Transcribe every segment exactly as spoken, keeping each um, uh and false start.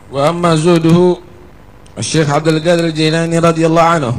وأما زهده الشيخ عبد القادر الجيلاني رضي الله عنه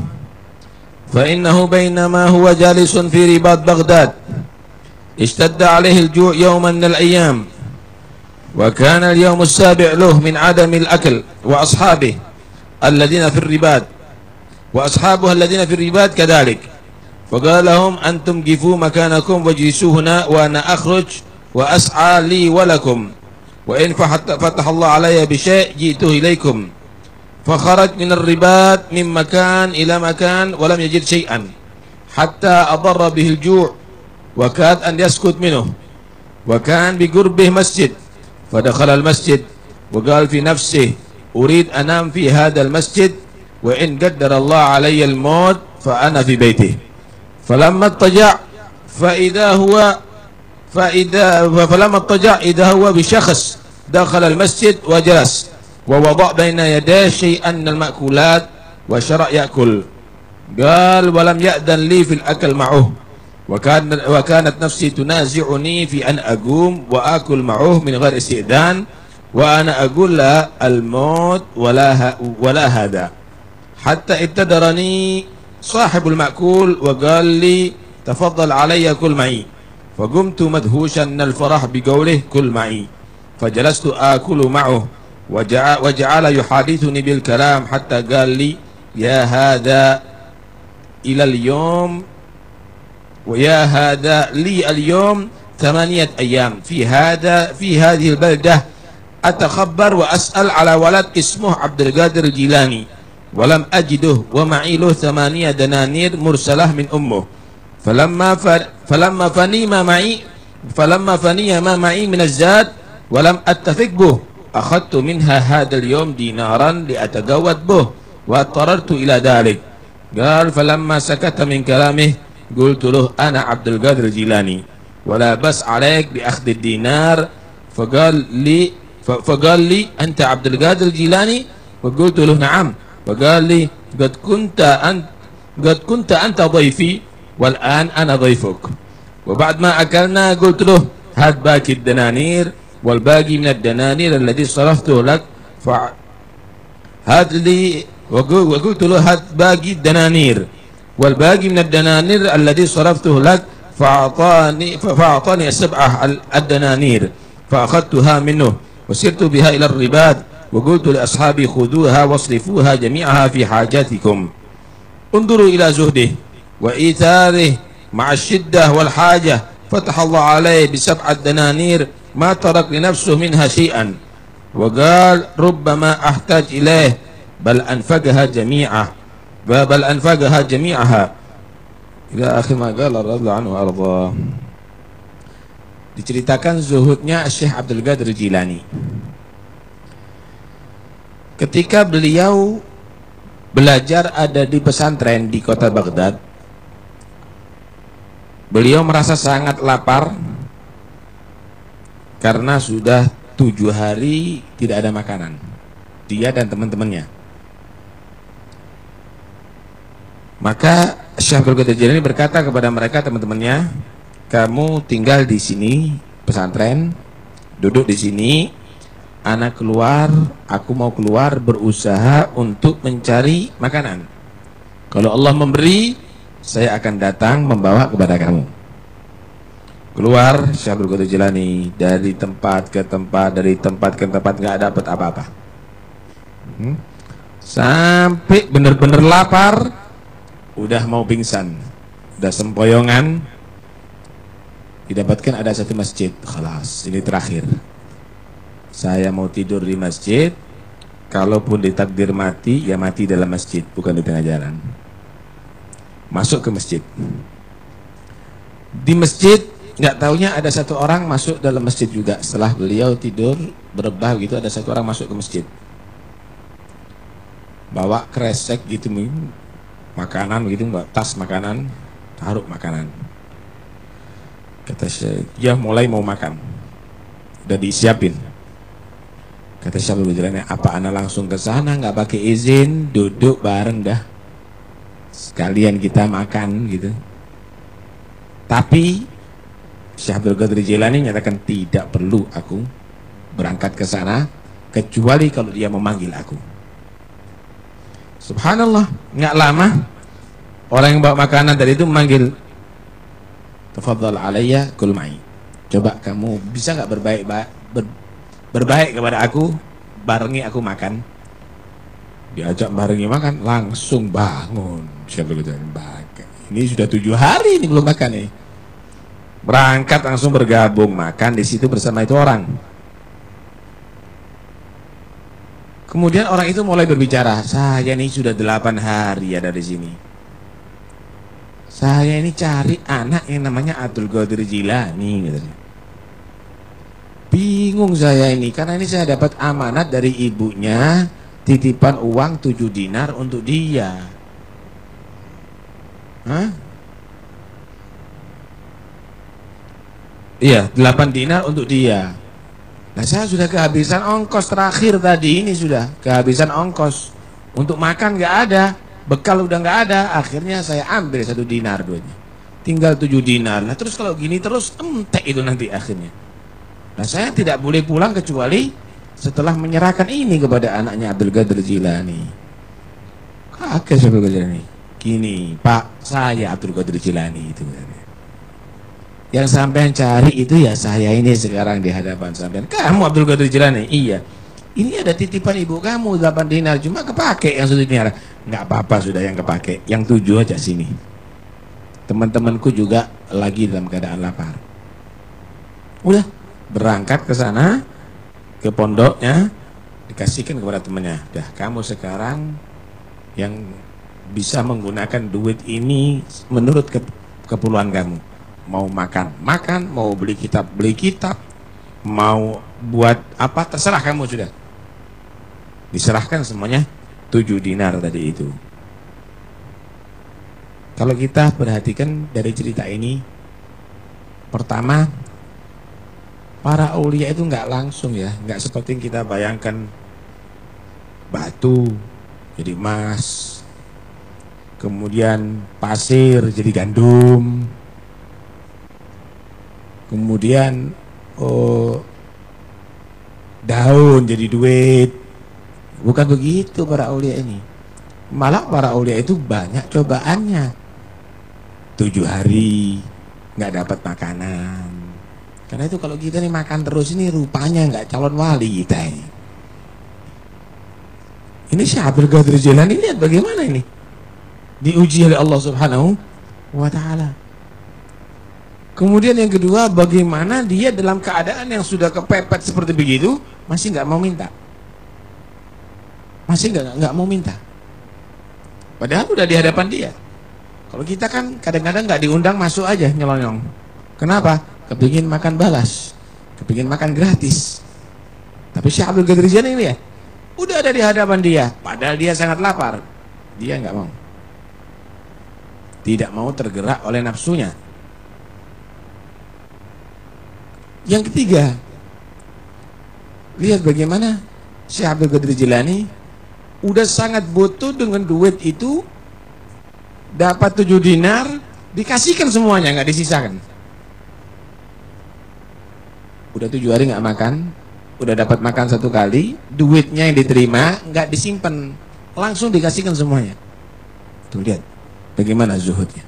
فإنه بينما هو جالس في رباط بغداد اشتد عليه الجوع يوما من الأيام، وكان اليوم السابع له من عدم الأكل، وأصحابه الذين في الرباط وأصحابه الذين في الرباط كذلك، فقال لهم أنتم قفوا مكانكم واجلسوا هنا وأنا أخرج وأسعى لي ولكم، وإن فتح الله علي بشيء جئته إليكم. فخرج من الرباط من مكان إلى مكان ولم يجد شيئا حتى أضر به الجوع وكاد أن يسكت منه، وكان بقربه مسجد، فدخل المسجد وقال في نفسه أريد أنام في هذا المسجد، وإن قدر الله علي الموت فأنا في بيته. فلما اضطجع فإذا هو فإذا فلما اضطجع إذا هو بشخص دخل المسجد وجلس ووضع بين يديه شيئا من المأكولات وشرع يأكل. قال ولم يأذن لي في الأكل معه، وكان وكانت نفسي تنازعني في أن أقوم وآكل معه من غير استئذان، وأنا أقول لا الموت ولا ولا هذا، حتى ابتدرني صاحب المأكول وقال لي تفضل علي كل معي، فقمت مدهوشا من الفرح بقوله كل معي، فجلست آكل معه وجعل يحادثني بالكلام حتى قال لي يا هذا إلى اليوم ويا هذا لي اليوم ثمانية أيام في هذا في هذه البلدة أتخبر وأسأل على ولد اسمه عبد القادر الجيلاني ولم أجده، ومعي له ثمانية دنانير مرسلة من أمه، فلما فلما فني ما معي فلما فني ما معي من الزاد ولم أتفق به أخذت منها هذا اليوم دينارا لأتجود به واضطررت إلى ذلك. قال فلما سكت من كلامه قلت له أنا عبد القادر الجيلاني ولا بس عليك بأخذ الدينار، فقال لي فقال لي أنت عبد القادر الجيلاني؟ وقلت له نعم، فقال لي قد كنت أنت قد كنت أنت ضيفي والآن أنا ضيفك. وبعد ما أكلنا قلت له هات باقي الدنانير والباقي من الدنانير الذي صرفته لك فهات لي، وقلت له هات باقي الدنانير والباقي من الدنانير الذي صرفته لك، فأعطاني فأعطاني السبعة الدنانير فأخذتها منه وسرت بها إلى الرباط، وقلت لأصحابي خذوها واصرفوها جميعها في حاجاتكم. انظروا إلى زهده وإيثاره مع الشدة والحاجة، فتح الله عليه بسبعة دنانير ما ترك لنفسه منها شيئا، وقال ربما أحتاج إليه بل أنفقها جميعا بل أنفقها جميعها إلى آخر ما قال radhiyallahu anhu arda. Diceritakan zuhudnya Syekh Abdul Qadir Jilani ketika beliau belajar ada di pesantren di kota Baghdad. Beliau merasa sangat lapar karena sudah tujuh hari tidak ada makanan, dia dan teman-temannya. Maka Syekh Abdul Qadir Jilani berkata kepada mereka, teman-temannya, kamu tinggal di sini pesantren, duduk di sini, anak keluar, aku mau keluar berusaha untuk mencari makanan. Kalau Allah memberi, saya akan datang membawa kepada kamu. Keluar Syekh Abdul Qadir Jilani dari tempat ke tempat, dari tempat ke tempat, nggak dapat apa-apa. Hmm? Sampai benar-benar lapar, udah mau pingsan, udah sempoyongan, didapatkan ada satu masjid. Khalas, ini terakhir. Saya mau tidur di masjid, kalaupun ditakdir mati, ya mati dalam masjid, bukan di tengah jalan. Masuk ke masjid. Di masjid, nggak taunya ada satu orang masuk dalam masjid juga. Setelah beliau tidur berebah gitu, ada satu orang masuk ke masjid, bawa kresek gitu, makanan begitu, tas makanan, taruh makanan. Kata Syekh, ya mulai mau makan, udah disiapin. Kata Syekh Abdul Qadir Jilani, apa ana langsung ke sana nggak pakai izin, duduk bareng dah, sekalian kita makan gitu. Tapi Syekh Abdul Qadir Jilani nyatakan tidak perlu aku berangkat ke sana, kecuali kalau dia memanggil aku. Subhanallah, nggak lama orang yang bawa makanan tadi itu memanggil, tafadhal alayya kul ma'i. Coba kamu bisa nggak berbaik ber, berbaik kepada aku, barengi aku makan. Diajak barengi makan, langsung bangun. Siapa itu? Ini sudah tujuh hari ini belum makan nih. Berangkat langsung bergabung makan di situ bersama itu orang. Kemudian orang itu mulai berbicara, saya ini sudah delapan hari ada di sini. Saya ini cari anak yang namanya Abdul Qadir Jilani. Gitu. Bingung saya ini, karena ini saya dapat amanat dari ibunya, titipan uang tujuh dinar untuk dia. Hah? Iya, delapan dinar untuk dia. Nah, saya sudah kehabisan ongkos terakhir tadi ini, sudah kehabisan ongkos untuk makan, nggak ada, bekal udah nggak ada. Akhirnya saya ambil satu dinar duitnya, tinggal tujuh dinar. Nah terus kalau gini terus entek itu nanti akhirnya. Nah saya tidak boleh pulang kecuali setelah menyerahkan ini kepada anaknya Abdul Qadir Jilani. Kakek Abdul Qadir Jilani, gini Pak, saya Abdul Qadir Jilani itu. Yang sampean cari itu ya saya ini sekarang di hadapan sampean. Kamu Abdul Qadir Jilani? Iya. Ini ada titipan ibu kamu delapan dinar, cuma kepake yang satu dinar. Nggak apa-apa sudah yang kepake, yang tujuh aja sini. Teman-temanku juga lagi dalam keadaan lapar. Udah berangkat ke sana, ke pondoknya, dikasihkan kepada temannya. Dah kamu sekarang yang bisa menggunakan duit ini menurut ke keperluan kamu. Mau makan, makan, mau beli kitab, beli kitab, mau buat apa, terserah kamu sudah. Diserahkan semuanya tujuh dinar tadi itu. Kalau kita perhatikan dari cerita ini, pertama, para aulia itu nggak langsung ya, nggak seperti yang kita bayangkan batu jadi emas, kemudian pasir jadi gandum, kemudian oh, daun jadi duit. Bukan begitu para aulia ini. Malah para aulia itu banyak cobaannya. Tujuh hari nggak dapat makanan. Karena itu kalau kita nih makan terus ini rupanya nggak calon wali kita ini. Ini Syekh Abdul Qadir Jilani, lihat bagaimana ini diuji oleh Allah Subhanahu wa Ta'ala. Kemudian yang kedua, bagaimana dia dalam keadaan yang sudah kepepet seperti begitu masih nggak mau minta, masih nggak nggak mau minta. Padahal udah di hadapan dia. Kalau kita kan kadang-kadang nggak diundang masuk aja nyelonyong. Kenapa? Kepingin makan balas, kepingin makan gratis. Tapi Syekh Abdul Qadir Jilani ini ya, udah ada di hadapan dia, padahal dia sangat lapar, dia nggak mau, tidak mau tergerak oleh nafsunya. Yang ketiga, lihat bagaimana Syekh Abdul Qadir Jilani udah sangat butuh dengan duit itu, dapat tujuh dinar, dikasihkan semuanya, nggak disisakan. Udah tujuh hari nggak makan, udah dapat makan satu kali, duitnya yang diterima nggak disimpan, langsung dikasihkan semuanya. Tuh lihat bagaimana zuhudnya.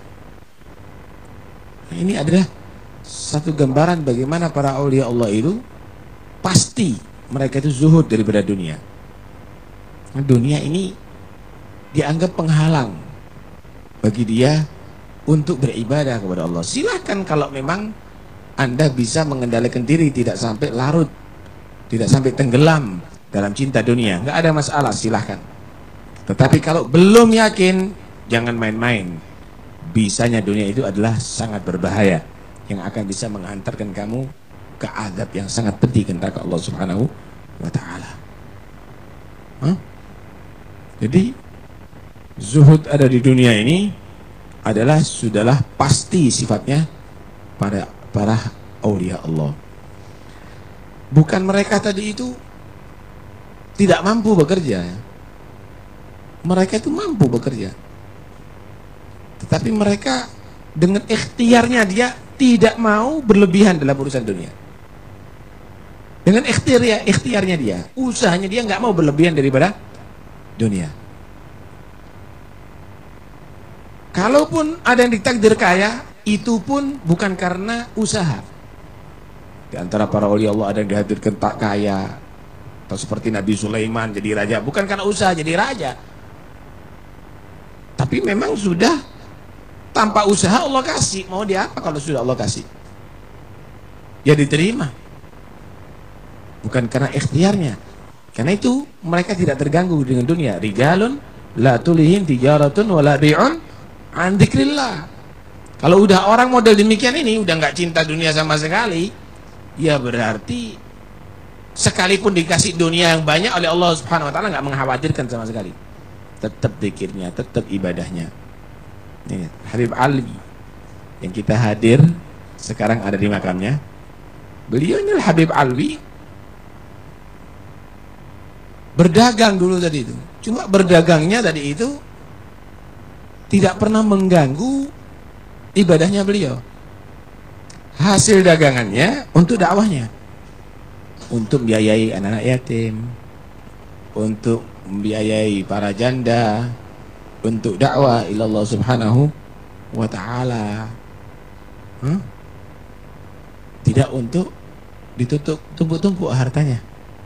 Nah, ini adalah satu gambaran bagaimana para aulia Allah itu pasti mereka itu zuhud daripada dunia. Nah, dunia ini dianggap penghalang bagi dia untuk beribadah kepada Allah. Silahkan kalau memang Anda bisa mengendalikan diri tidak sampai larut, tidak sampai tenggelam dalam cinta dunia, nggak ada masalah, silahkan. Tetapi kalau belum yakin, jangan main-main. Bisanya dunia itu adalah sangat berbahaya, yang akan bisa menghantarkan kamu ke azab yang sangat pedih di neraka Allah Subhanahu wa Ta'ala. Huh? Jadi zuhud ada di dunia ini adalah sudahlah pasti sifatnya pada para aulia Allah. Bukan mereka tadi itu tidak mampu bekerja, mereka itu mampu bekerja, tetapi mereka dengan ikhtiarnya dia tidak mau berlebihan dalam urusan dunia. Dengan ikhtiar, ikhtiarnya dia, usahanya dia nggak mau berlebihan daripada dunia. Kalaupun ada yang ditakdir kaya, itu pun bukan karena usaha. Di antara para wali Allah ada yang dihadirkan tak kaya, atau seperti Nabi Sulaiman jadi raja, bukan karena usaha jadi raja, tapi memang sudah tanpa usaha Allah kasih. Mau dia apa kalau sudah Allah kasih? Ya diterima. Bukan karena ikhtiarnya. Karena itu mereka tidak terganggu dengan dunia. Rijalun la tulihim tijaratun wala bi'un an dzikrillah. Kalau udah orang model demikian ini udah nggak cinta dunia sama sekali, ya berarti sekalipun dikasih dunia yang banyak oleh Allah Subhanahu wa taala nggak mengkhawatirkan sama sekali. Tetap zikirnya, tetap ibadahnya. Ini Habib Alwi yang kita hadir sekarang ada di makamnya. Beliau ini Habib Alwi, berdagang dulu tadi itu. Cuma berdagangnya tadi itu tidak pernah mengganggu ibadahnya beliau. Hasil dagangannya untuk dakwahnya, untuk membiayai anak-anak yatim, untuk membiayai para janda, untuk dakwah ilallah subhanahu wa ta'ala. hmm? Tidak untuk ditutup tumpuk-tumpuk hartanya.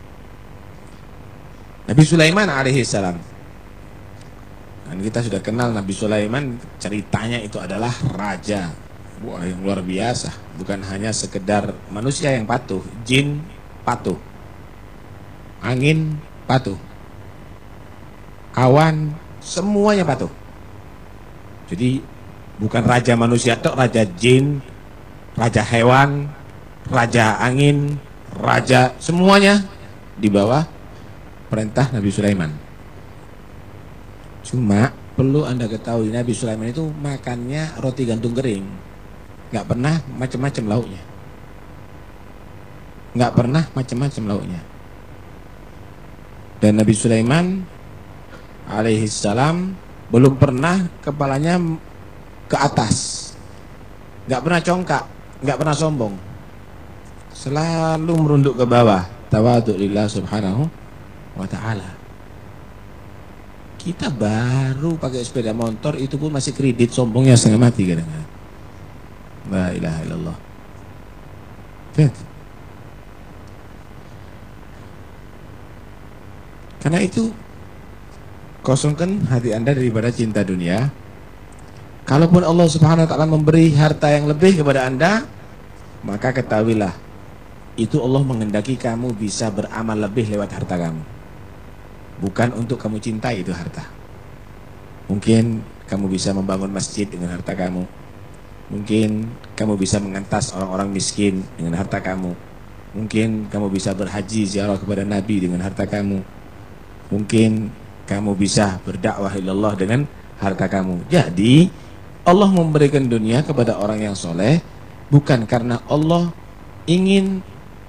Nabi Sulaiman alaihi salam, dan kita sudah kenal Nabi Sulaiman, ceritanya itu adalah raja. Wah, yang luar biasa. Bukan hanya sekedar manusia yang patuh, jin patuh, angin patuh, awan semuanya patuh. Jadi bukan raja manusia tok, raja jin, raja hewan, raja angin, raja, semuanya di bawah perintah Nabi Sulaiman. Cuma perlu Anda ketahui, Nabi Sulaiman itu makannya roti gantung kering, nggak pernah macam-macam lauknya, nggak pernah macam-macam lauknya. Dan Nabi Sulaiman alaihi salam belum pernah kepalanya ke atas, nggak pernah congkak, nggak pernah sombong, selalu merunduk ke bawah, tawadhu lillah subhanahu wa ta'ala. Kita baru pakai sepeda motor itu pun masih kredit, sombongnya setengah mati kadang-kadang. La ilaha illallah. Karena itu kosongkan hati Anda daripada cinta dunia. Kalaupun Allah subhanahu wa ta'ala memberi harta yang lebih kepada Anda, maka ketahuilah itu Allah menghendaki kamu bisa beramal lebih lewat harta kamu. Bukan untuk kamu cintai itu harta. Mungkin kamu bisa membangun masjid dengan harta kamu. Mungkin kamu bisa mengentas orang-orang miskin dengan harta kamu. Mungkin kamu bisa berhaji ziarah kepada Nabi dengan harta kamu. Mungkin kamu bisa berdakwah ilallah dengan harta kamu. Jadi Allah memberikan dunia kepada orang yang soleh bukan karena Allah ingin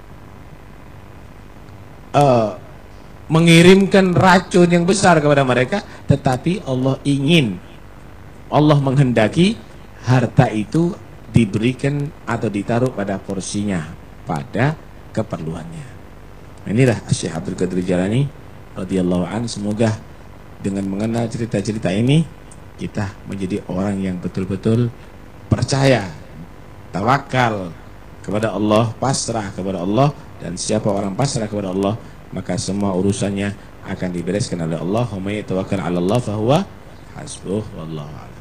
uh, mengirimkan racun yang besar kepada mereka, tetapi Allah ingin, Allah menghendaki harta itu diberikan atau ditaruh pada porsinya, pada keperluannya. Inilah Syekh Abdul Qadir Jailani radhiyallahu an. Semoga dengan mengenal cerita-cerita ini kita menjadi orang yang betul-betul percaya, tawakal kepada Allah, pasrah kepada Allah. Dan siapa orang pasrah kepada Allah, maka semua urusannya akan dibereskan oleh Allah. Wa may tawakkal 'ala Allah fa huwa hasbuh, wallahu a'lam.